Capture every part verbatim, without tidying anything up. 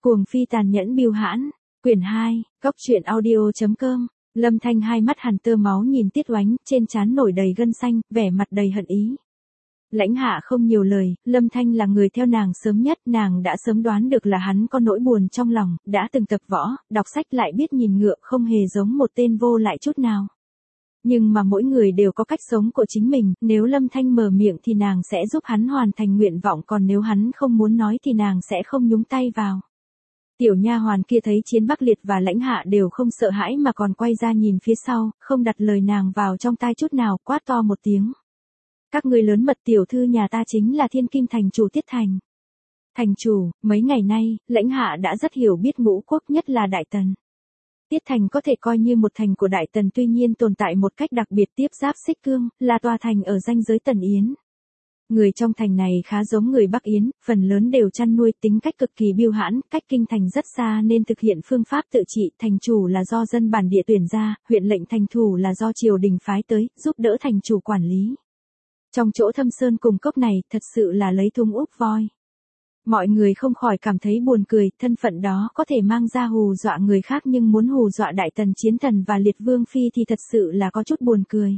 Cuồng phi tàn nhẫn bưu hãn, quyển hai, góc truyện audio.com. Lâm Thanh hai mắt hằn tơ máu nhìn Tiết Oánh, trên trán nổi đầy gân xanh, vẻ mặt đầy hận ý. Lãnh Hạ không nhiều lời, Lâm Thanh là người theo nàng sớm nhất, nàng đã sớm đoán được là hắn có nỗi buồn trong lòng, đã từng tập võ, đọc sách lại biết nhìn ngựa, không hề giống một tên vô lại chút nào. Nhưng mà mỗi người đều có cách sống của chính mình, nếu Lâm Thanh mở miệng thì nàng sẽ giúp hắn hoàn thành nguyện vọng, còn nếu hắn không muốn nói thì nàng sẽ không nhúng tay vào. Tiểu nha hoàn kia thấy Chiến Bắc Liệt và Lãnh Hạ đều không sợ hãi mà còn quay ra nhìn phía sau, không đặt lời nàng vào trong tai chút nào, quát to một tiếng. Các ngươi lớn mật, tiểu thư nhà ta chính là Thiên Kim thành chủ Tiết Thành. Thành chủ, mấy ngày nay, Lãnh Hạ đã rất hiểu biết ngũ quốc, nhất là Đại Tần. Tiết Thành có thể coi như một thành của Đại Tần, tuy nhiên tồn tại một cách đặc biệt tiếp giáp Xích Cương, là tòa thành ở ranh giới Tần Yến. Người trong thành này khá giống người Bắc Yến, phần lớn đều chăn nuôi, tính cách cực kỳ bưu hãn, cách kinh thành rất xa nên thực hiện phương pháp tự trị, thành chủ là do dân bản địa tuyển ra, huyện lệnh thành thủ là do triều đình phái tới, giúp đỡ thành chủ quản lý. Trong chỗ thâm sơn cùng cốc này, thật sự là lấy thung úp voi. Mọi người không khỏi cảm thấy buồn cười, thân phận đó có thể mang ra hù dọa người khác nhưng muốn hù dọa Đại Tần Chiến Thần và Liệt Vương Phi thì thật sự là có chút buồn cười.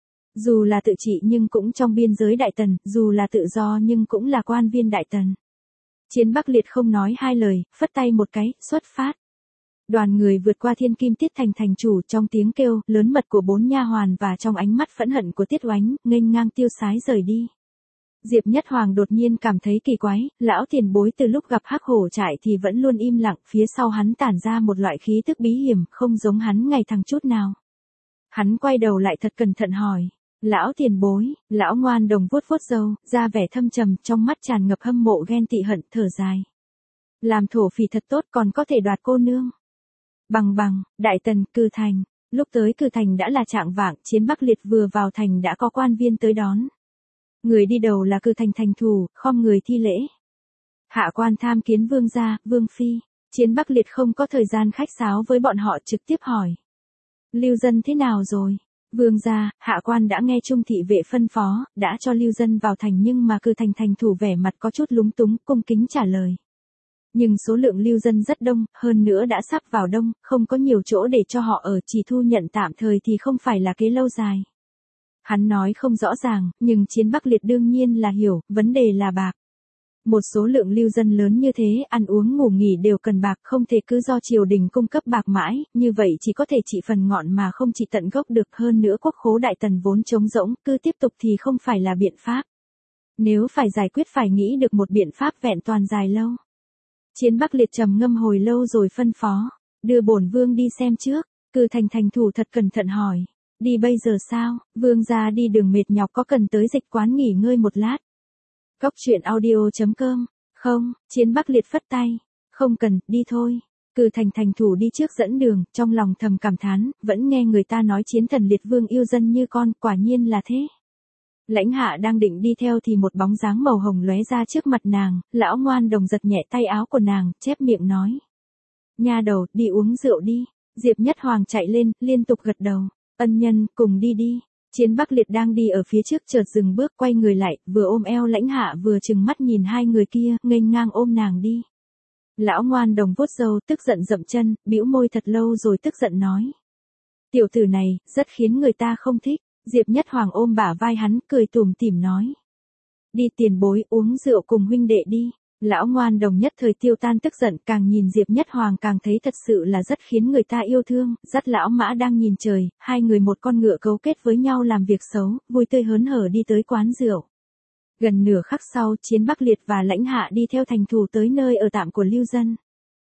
Dù là tự trị nhưng cũng trong biên giới Đại Tần, dù là tự do nhưng cũng là quan viên Đại Tần. Chiến Bắc Liệt không nói hai lời, phất tay một cái, xuất phát. Đoàn người vượt qua Thiên Kim Tiết Thành thành chủ, trong tiếng kêu lớn mật của bốn nha hoàn và trong ánh mắt phẫn hận của Tiết Oánh, nghênh ngang tiêu sái rời đi. Diệp Nhất Hoàng đột nhiên cảm thấy kỳ quái, lão tiền bối từ lúc gặp Hắc Hổ trại thì vẫn luôn im lặng, phía sau hắn tản ra một loại khí tức bí hiểm, không giống hắn ngày thằng chút nào. Hắn quay đầu lại thật cẩn thận hỏi, lão tiền bối, lão ngoan đồng vuốt vuốt râu, ra vẻ thâm trầm, trong mắt tràn ngập hâm mộ ghen tị hận, thở dài. Làm thổ phỉ thật tốt, còn có thể đoạt cô nương. Bằng bằng, Đại Tần, Cừ Thành. Lúc tới Cừ Thành đã là trạng vạng, Chiến Bắc Liệt vừa vào thành đã có quan viên tới đón. Người đi đầu là Cừ Thành thành thủ, khom người thi lễ. Hạ quan tham kiến vương gia, vương phi. Chiến Bắc Liệt không có thời gian khách sáo với bọn họ, trực tiếp hỏi. Lưu dân thế nào rồi? Vương gia, hạ quan đã nghe Trung thị vệ phân phó, đã cho lưu dân vào thành, nhưng mà Cừ Thành thành thủ vẻ mặt có chút lúng túng, cung kính trả lời. Nhưng số lượng lưu dân rất đông, hơn nữa đã sắp vào đông, không có nhiều chỗ để cho họ ở, chỉ thu nhận tạm thời thì không phải là kế lâu dài. Hắn nói không rõ ràng, nhưng Chiến Bắc Liệt đương nhiên là hiểu, vấn đề là bạc. Một số lượng lưu dân lớn như thế, ăn uống ngủ nghỉ đều cần bạc, không thể cứ do triều đình cung cấp bạc mãi, như vậy chỉ có thể trị phần ngọn mà không trị tận gốc được, hơn nữa quốc khố Đại Tần vốn trống rỗng, cứ tiếp tục thì không phải là biện pháp. Nếu phải giải quyết phải nghĩ được một biện pháp vẹn toàn dài lâu. Chiến Bắc Liệt trầm ngâm hồi lâu rồi phân phó, đưa bổn vương đi xem trước. Cừ Thành thành thủ thật cẩn thận hỏi, đi bây giờ sao? Vương gia đi đường mệt nhọc, có cần tới dịch quán nghỉ ngơi một lát? Góc truyện audio.com. Không, Chiến Bắc Liệt phất tay, không cần, đi thôi. Cừ Thành thành thủ đi trước dẫn đường, trong lòng thầm cảm thán, vẫn nghe người ta nói Chiến Thần Liệt Vương yêu dân như con, quả nhiên là thế. Lãnh Hạ đang định đi theo thì một bóng dáng màu hồng lóe ra trước mặt nàng, lão ngoan đồng giật nhẹ tay áo của nàng, chép miệng nói. Nha đầu, đi uống rượu đi. Diệp Nhất Hoàng chạy lên, liên tục gật đầu. Ân nhân, cùng đi đi. Chiến Bắc Liệt đang đi ở phía trước chợt dừng bước, quay người lại, vừa ôm eo Lãnh Hạ vừa trừng mắt nhìn hai người kia, nghênh ngang ôm nàng đi. Lão ngoan đồng vuốt râu, tức giận dậm chân, bĩu môi thật lâu rồi tức giận nói. Tiểu tử này, rất khiến người ta không thích. Diệp Nhất Hoàng ôm bả vai hắn, cười tủm tỉm nói. Đi tiền bối, uống rượu cùng huynh đệ đi. Lão ngoan đồng nhất thời tiêu tan tức giận, càng nhìn Diệp Nhất Hoàng càng thấy thật sự là rất khiến người ta yêu thương, dắt lão mã đang nhìn trời, hai người một con ngựa cấu kết với nhau làm việc xấu, vui tươi hớn hở đi tới quán rượu. Gần nửa khắc sau, Chiến Bắc Liệt và Lãnh Hạ đi theo thành thủ tới nơi ở tạm của lưu dân.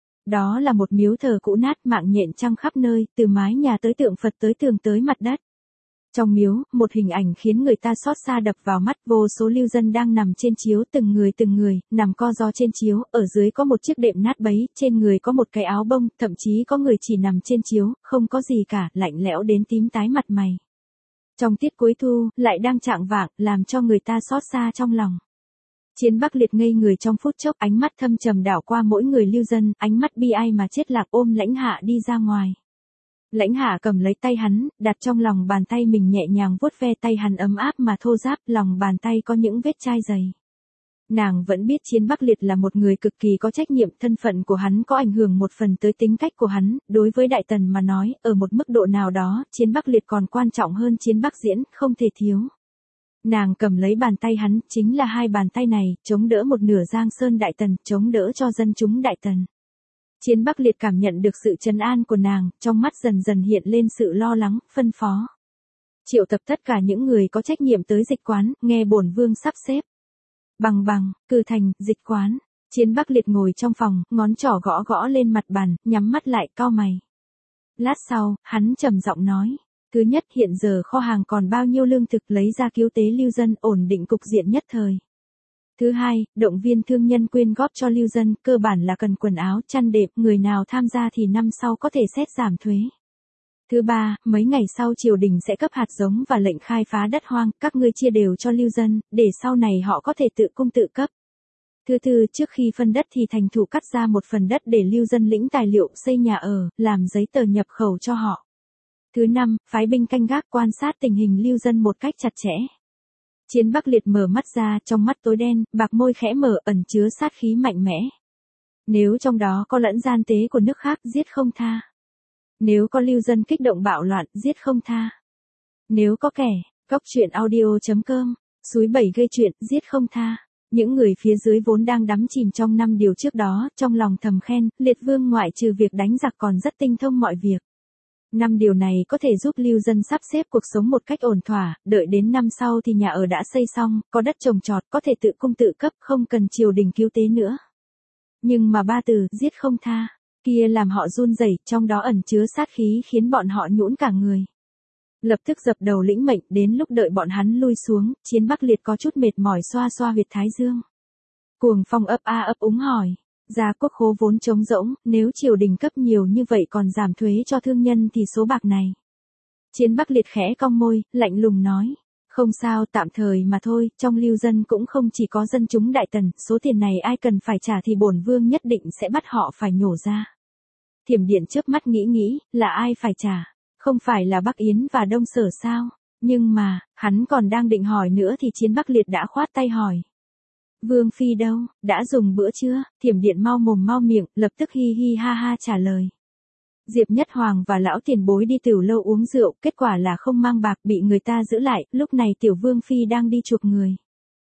Đó là một miếu thờ cũ nát, mạng nhện trăng khắp nơi, từ mái nhà tới tượng Phật tới tường tới mặt đất. Trong miếu, một hình ảnh khiến người ta xót xa đập vào mắt, vô số lưu dân đang nằm trên chiếu, từng người từng người, nằm co ro trên chiếu, ở dưới có một chiếc đệm nát bấy, trên người có một cái áo bông, thậm chí có người chỉ nằm trên chiếu, không có gì cả, lạnh lẽo đến tím tái mặt mày. Trong tiết cuối thu, lại đang chạng vạng, làm cho người ta xót xa trong lòng. Chiến Bắc Liệt ngây người trong phút chốc, ánh mắt thâm trầm đảo qua mỗi người lưu dân, ánh mắt bi ai mà chết lạc, ôm Lãnh Hạ đi ra ngoài. Lãnh Hạ cầm lấy tay hắn, đặt trong lòng bàn tay mình nhẹ nhàng vuốt ve tay hắn ấm áp mà thô ráp, lòng bàn tay có những vết chai dày. Nàng vẫn biết Chiến Bắc Liệt là một người cực kỳ có trách nhiệm, thân phận của hắn có ảnh hưởng một phần tới tính cách của hắn, đối với Đại Tần mà nói, ở một mức độ nào đó, Chiến Bắc Liệt còn quan trọng hơn Chiến Bắc Diễn, không thể thiếu. Nàng cầm lấy bàn tay hắn, chính là hai bàn tay này, chống đỡ một nửa Giang Sơn Đại Tần, chống đỡ cho dân chúng Đại Tần. Chiến Bắc Liệt cảm nhận được sự trấn an của nàng, trong mắt dần dần hiện lên sự lo lắng, phân phó. Triệu tập tất cả những người có trách nhiệm tới dịch quán, nghe bổn vương sắp xếp. Bằng bằng, cử thành, dịch quán. Chiến Bắc Liệt ngồi trong phòng, ngón trỏ gõ gõ lên mặt bàn, nhắm mắt lại, cau mày. Lát sau, hắn trầm giọng nói. Thứ nhất, hiện giờ kho hàng còn bao nhiêu lương thực, lấy ra cứu tế lưu dân, ổn định cục diện nhất thời. Thứ hai, động viên thương nhân quyên góp cho lưu dân, cơ bản là cần quần áo, chăn đệm, người nào tham gia thì năm sau có thể xét giảm thuế. Thứ ba, mấy ngày sau triều đình sẽ cấp hạt giống và lệnh khai phá đất hoang, các ngươi chia đều cho lưu dân, để sau này họ có thể tự cung tự cấp. Thứ tư, trước khi phân đất thì thành thủ cắt ra một phần đất để lưu dân lĩnh tài liệu xây nhà ở, làm giấy tờ nhập khẩu cho họ. Thứ năm, phái binh canh gác quan sát tình hình lưu dân một cách chặt chẽ. Chiến Bắc Liệt mở mắt ra, trong mắt tối đen, bạc môi khẽ mở, ẩn chứa sát khí mạnh mẽ. Nếu trong đó có lẫn gian tế của nước khác, giết không tha. Nếu có lưu dân kích động bạo loạn, giết không tha. Nếu có kẻ, góc truyện audio chấm com, suối bảy gây chuyện, giết không tha. Những người phía dưới vốn đang đắm chìm trong năm điều trước đó, trong lòng thầm khen, Liệt Vương ngoại trừ việc đánh giặc còn rất tinh thông mọi việc. Năm điều này có thể giúp lưu dân sắp xếp cuộc sống một cách ổn thỏa, đợi đến năm sau thì nhà ở đã xây xong, có đất trồng trọt, có thể tự cung tự cấp, không cần triều đình cứu tế nữa. Nhưng mà ba từ, giết không tha, kia làm họ run rẩy, trong đó ẩn chứa sát khí khiến bọn họ nhũn cả người. Lập tức dập đầu lĩnh mệnh, đến lúc đợi bọn hắn lui xuống, Chiến Bắc Liệt có chút mệt mỏi xoa xoa huyệt thái dương. Cuồng Phong ấp a ấp úng hỏi. Gia quốc khố vốn trống rỗng, nếu triều đình cấp nhiều như vậy còn giảm thuế cho thương nhân thì số bạc này. Chiến Bắc Liệt khẽ cong môi, lạnh lùng nói. Không sao, tạm thời mà thôi, trong lưu dân cũng không chỉ có dân chúng Đại Tần, số tiền này ai cần phải trả thì bổn vương nhất định sẽ bắt họ phải nhổ ra. Thiểm Điện chớp mắt nghĩ nghĩ, là ai phải trả? Không phải là Bắc Yến và Đông Sở sao? Nhưng mà, hắn còn đang định hỏi nữa thì Chiến Bắc Liệt đã khoát tay hỏi. Vương phi đâu, đã dùng bữa chưa? Thiểm Điện mau mồm mau miệng, lập tức hi hi ha ha trả lời. Diệp Nhất Hoàng và lão tiền bối đi tiểu lâu uống rượu, kết quả là không mang bạc, bị người ta giữ lại, lúc này tiểu vương phi đang đi chuộc người.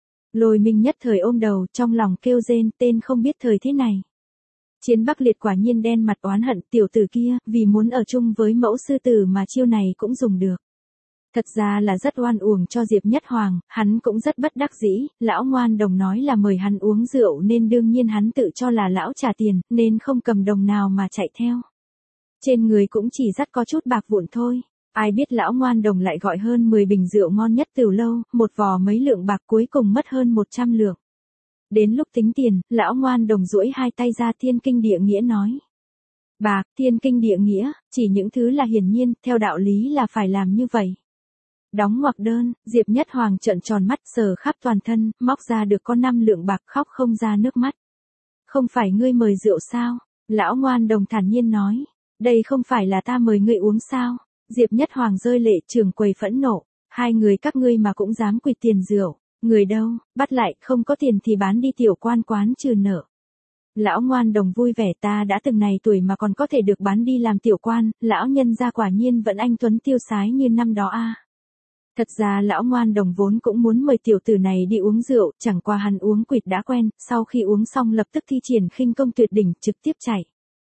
Lôi Minh nhất thời ôm đầu, trong lòng kêu rên, tên không biết thời thế này. Chiến Bắc Liệt quả nhiên đen mặt oán hận, tiểu tử kia, vì muốn ở chung với mẫu sư tử mà chiêu này cũng dùng được. Thật ra là rất oan uổng cho Diệp Nhất Hoàng, hắn cũng rất bất đắc dĩ, lão ngoan đồng nói là mời hắn uống rượu nên đương nhiên hắn tự cho là lão trả tiền, nên không cầm đồng nào mà chạy theo. Trên người cũng chỉ dắt có chút bạc vụn thôi, ai biết lão ngoan đồng lại gọi hơn mười bình rượu ngon nhất từ lâu, một vò mấy lượng bạc cuối cùng mất hơn một trăm lượng. Đến lúc tính tiền, lão ngoan đồng duỗi hai tay ra thiên kinh địa nghĩa nói. Bạc, thiên kinh địa nghĩa, chỉ những thứ là hiển nhiên, theo đạo lý là phải làm như vậy. Đóng ngoặc đơn, Diệp Nhất Hoàng trợn tròn mắt sờ khắp toàn thân, móc ra được có năm lượng bạc khóc không ra nước mắt. Không phải ngươi mời rượu sao? Lão ngoan đồng thản nhiên nói. Đây không phải là ta mời ngươi uống sao? Diệp Nhất Hoàng rơi lệ, trưởng quầy phẫn nộ. Hai người các ngươi mà cũng dám quỵt tiền rượu. Người đâu, bắt lại, không có tiền thì bán đi tiểu quan quán trừ nợ. Lão ngoan đồng vui vẻ, ta đã từng này tuổi mà còn có thể được bán đi làm tiểu quan, lão nhân gia quả nhiên vẫn anh tuấn tiêu sái như năm đó a. À. Thật ra lão ngoan đồng vốn cũng muốn mời tiểu tử này đi uống rượu, chẳng qua hắn uống quỵt đã quen, sau khi uống xong lập tức thi triển khinh công tuyệt đỉnh, trực tiếp chạy.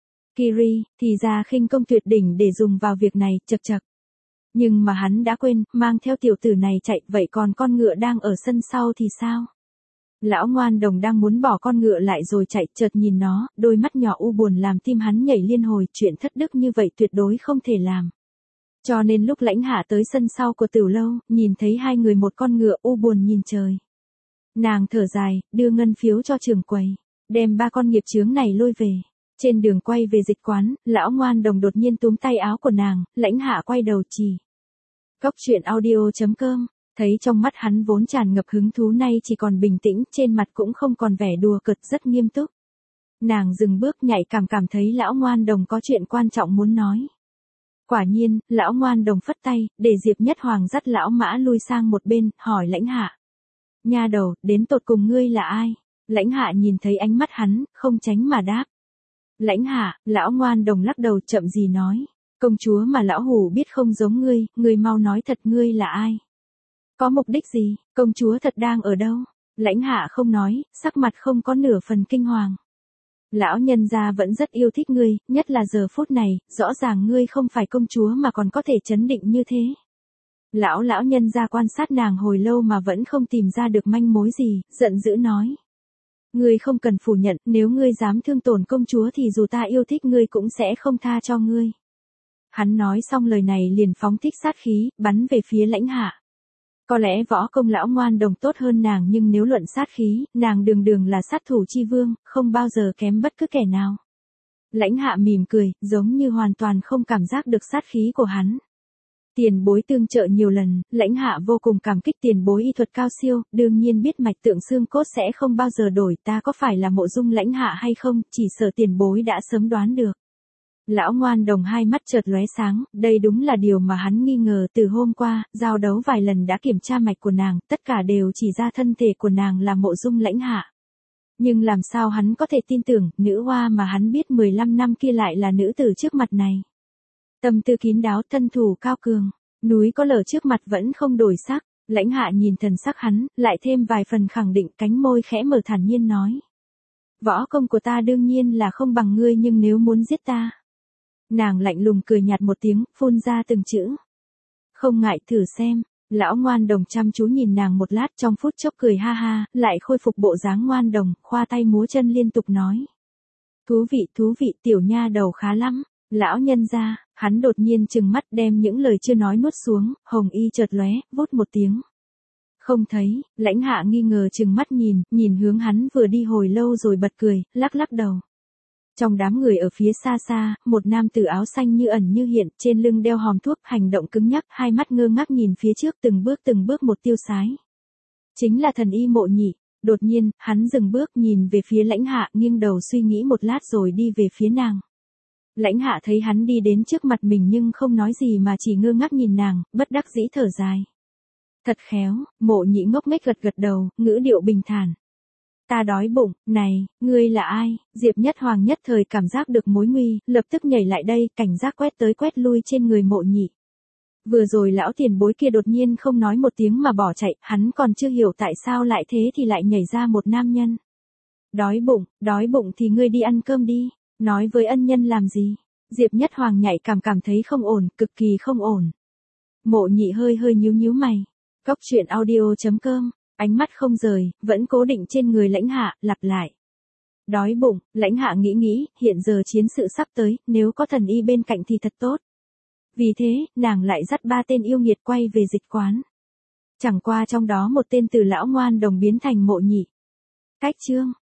Kiri, thì ra khinh công tuyệt đỉnh để dùng vào việc này, chậc chậc. Nhưng mà hắn đã quên, mang theo tiểu tử này chạy, vậy còn con ngựa đang ở sân sau thì sao? Lão ngoan đồng đang muốn bỏ con ngựa lại rồi chạy, chợt nhìn nó, đôi mắt nhỏ u buồn làm tim hắn nhảy liên hồi, chuyện thất đức như vậy tuyệt đối không thể làm. Cho nên lúc Lãnh Hạ tới sân sau của tiểu lâu, nhìn thấy hai người một con ngựa u buồn nhìn trời. Nàng thở dài, đưa ngân phiếu cho trưởng quầy, đem ba con nghiệp chướng này lôi về. Trên đường quay về dịch quán, lão ngoan đồng đột nhiên túm tay áo của nàng, Lãnh Hạ quay đầu chỉ. Góc truyện audio chấm com, thấy trong mắt hắn vốn tràn ngập hứng thú nay chỉ còn bình tĩnh, trên mặt cũng không còn vẻ đùa cợt, rất nghiêm túc. Nàng dừng bước nhạy cảm cảm thấy lão ngoan đồng có chuyện quan trọng muốn nói. Quả nhiên, lão ngoan đồng phất tay, để Diệp Nhất Hoàng dắt lão mã lui sang một bên, hỏi Lãnh Hạ. Nha đầu, đến tột cùng ngươi là ai? Lãnh Hạ nhìn thấy ánh mắt hắn, không tránh mà đáp. Lãnh Hạ, lão ngoan đồng lắc đầu chậm gì nói. Công chúa mà lão hủ biết không giống ngươi, ngươi mau nói thật ngươi là ai? Có mục đích gì, công chúa thật đang ở đâu? Lãnh Hạ không nói, sắc mặt không có nửa phần kinh hoàng. Lão nhân gia vẫn rất yêu thích ngươi, nhất là giờ phút này, rõ ràng ngươi không phải công chúa mà còn có thể chấn định như thế. Lão lão nhân gia quan sát nàng hồi lâu mà vẫn không tìm ra được manh mối gì, giận dữ nói. Ngươi không cần phủ nhận, nếu ngươi dám thương tổn công chúa thì dù ta yêu thích ngươi cũng sẽ không tha cho ngươi. Hắn nói xong lời này liền phóng thích sát khí, bắn về phía Lãnh Hạ. Có lẽ võ công lão ngoan đồng tốt hơn nàng nhưng nếu luận sát khí, nàng đường đường là sát thủ chi vương, không bao giờ kém bất cứ kẻ nào. Lãnh Hạ mỉm cười, giống như hoàn toàn không cảm giác được sát khí của hắn. Tiền bối tương trợ nhiều lần, Lãnh Hạ vô cùng cảm kích tiền bối y thuật cao siêu, đương nhiên biết mạch tượng xương cốt sẽ không bao giờ đổi, ta có phải là mộ dung Lãnh Hạ hay không, chỉ sợ tiền bối đã sớm đoán được. Lão ngoan đồng hai mắt chợt lóe sáng, đây đúng là điều mà hắn nghi ngờ từ hôm qua, giao đấu vài lần đã kiểm tra mạch của nàng, tất cả đều chỉ ra thân thể của nàng là mộ dung Lãnh Hạ. Nhưng làm sao hắn có thể tin tưởng, nữ hoa mà hắn biết mười lăm năm kia lại là nữ tử trước mặt này. Tâm tư kín đáo, thân thủ cao cường, núi có lở trước mặt vẫn không đổi sắc, Lãnh Hạ nhìn thần sắc hắn, lại thêm vài phần khẳng định, cánh môi khẽ mở thản nhiên nói. Võ công của ta đương nhiên là không bằng ngươi nhưng nếu muốn giết ta. Nàng lạnh lùng cười nhạt một tiếng, phun ra từng chữ. Không ngại thử xem, lão ngoan đồng chăm chú nhìn nàng một lát trong phút chốc cười ha ha, lại khôi phục bộ dáng ngoan đồng, khoa tay múa chân liên tục nói. Thú vị thú vị tiểu nha đầu khá lắm, lão nhân gia, hắn đột nhiên trừng mắt đem những lời chưa nói nuốt xuống, hồng y chợt lóe, vút một tiếng. Không thấy, Lãnh Hạ nghi ngờ trừng mắt nhìn, nhìn hướng hắn vừa đi hồi lâu rồi bật cười, lắc lắc đầu. Trong đám người ở phía xa xa, một nam tử áo xanh như ẩn như hiện, trên lưng đeo hòm thuốc, hành động cứng nhắc, hai mắt ngơ ngác nhìn phía trước từng bước từng bước một tiêu sái. Chính là thần y Mộ Nhị. Đột nhiên, hắn dừng bước nhìn về phía Lãnh Hạ, nghiêng đầu suy nghĩ một lát rồi đi về phía nàng. Lãnh Hạ thấy hắn đi đến trước mặt mình nhưng không nói gì mà chỉ ngơ ngác nhìn nàng, bất đắc dĩ thở dài. Thật khéo, Mộ Nhị ngốc nghếch gật gật đầu, ngữ điệu bình thản. Ta đói bụng, này, ngươi là ai? Diệp Nhất Hoàng nhất thời cảm giác được mối nguy, lập tức nhảy lại đây, cảnh giác quét tới quét lui trên người Mộ Nhị. Vừa rồi lão tiền bối kia đột nhiên không nói một tiếng mà bỏ chạy, hắn còn chưa hiểu tại sao lại thế thì lại nhảy ra một nam nhân. Đói bụng, đói bụng thì ngươi đi ăn cơm đi, nói với ân nhân làm gì? Diệp Nhất Hoàng nhạy cảm cảm thấy không ổn, cực kỳ không ổn. Mộ Nhị hơi hơi nhíu nhíu mày. Góc truyện audio chấm com. Ánh mắt không rời, vẫn cố định trên người Lãnh Hạ, lặp lại. Đói bụng, Lãnh Hạ nghĩ nghĩ, hiện giờ chiến sự sắp tới, nếu có thần y bên cạnh thì thật tốt. Vì thế, nàng lại dắt ba tên yêu nghiệt quay về dịch quán. Chẳng qua trong đó một tên từ lão ngoan đồng biến thành Mộ Nhị. Cách chương.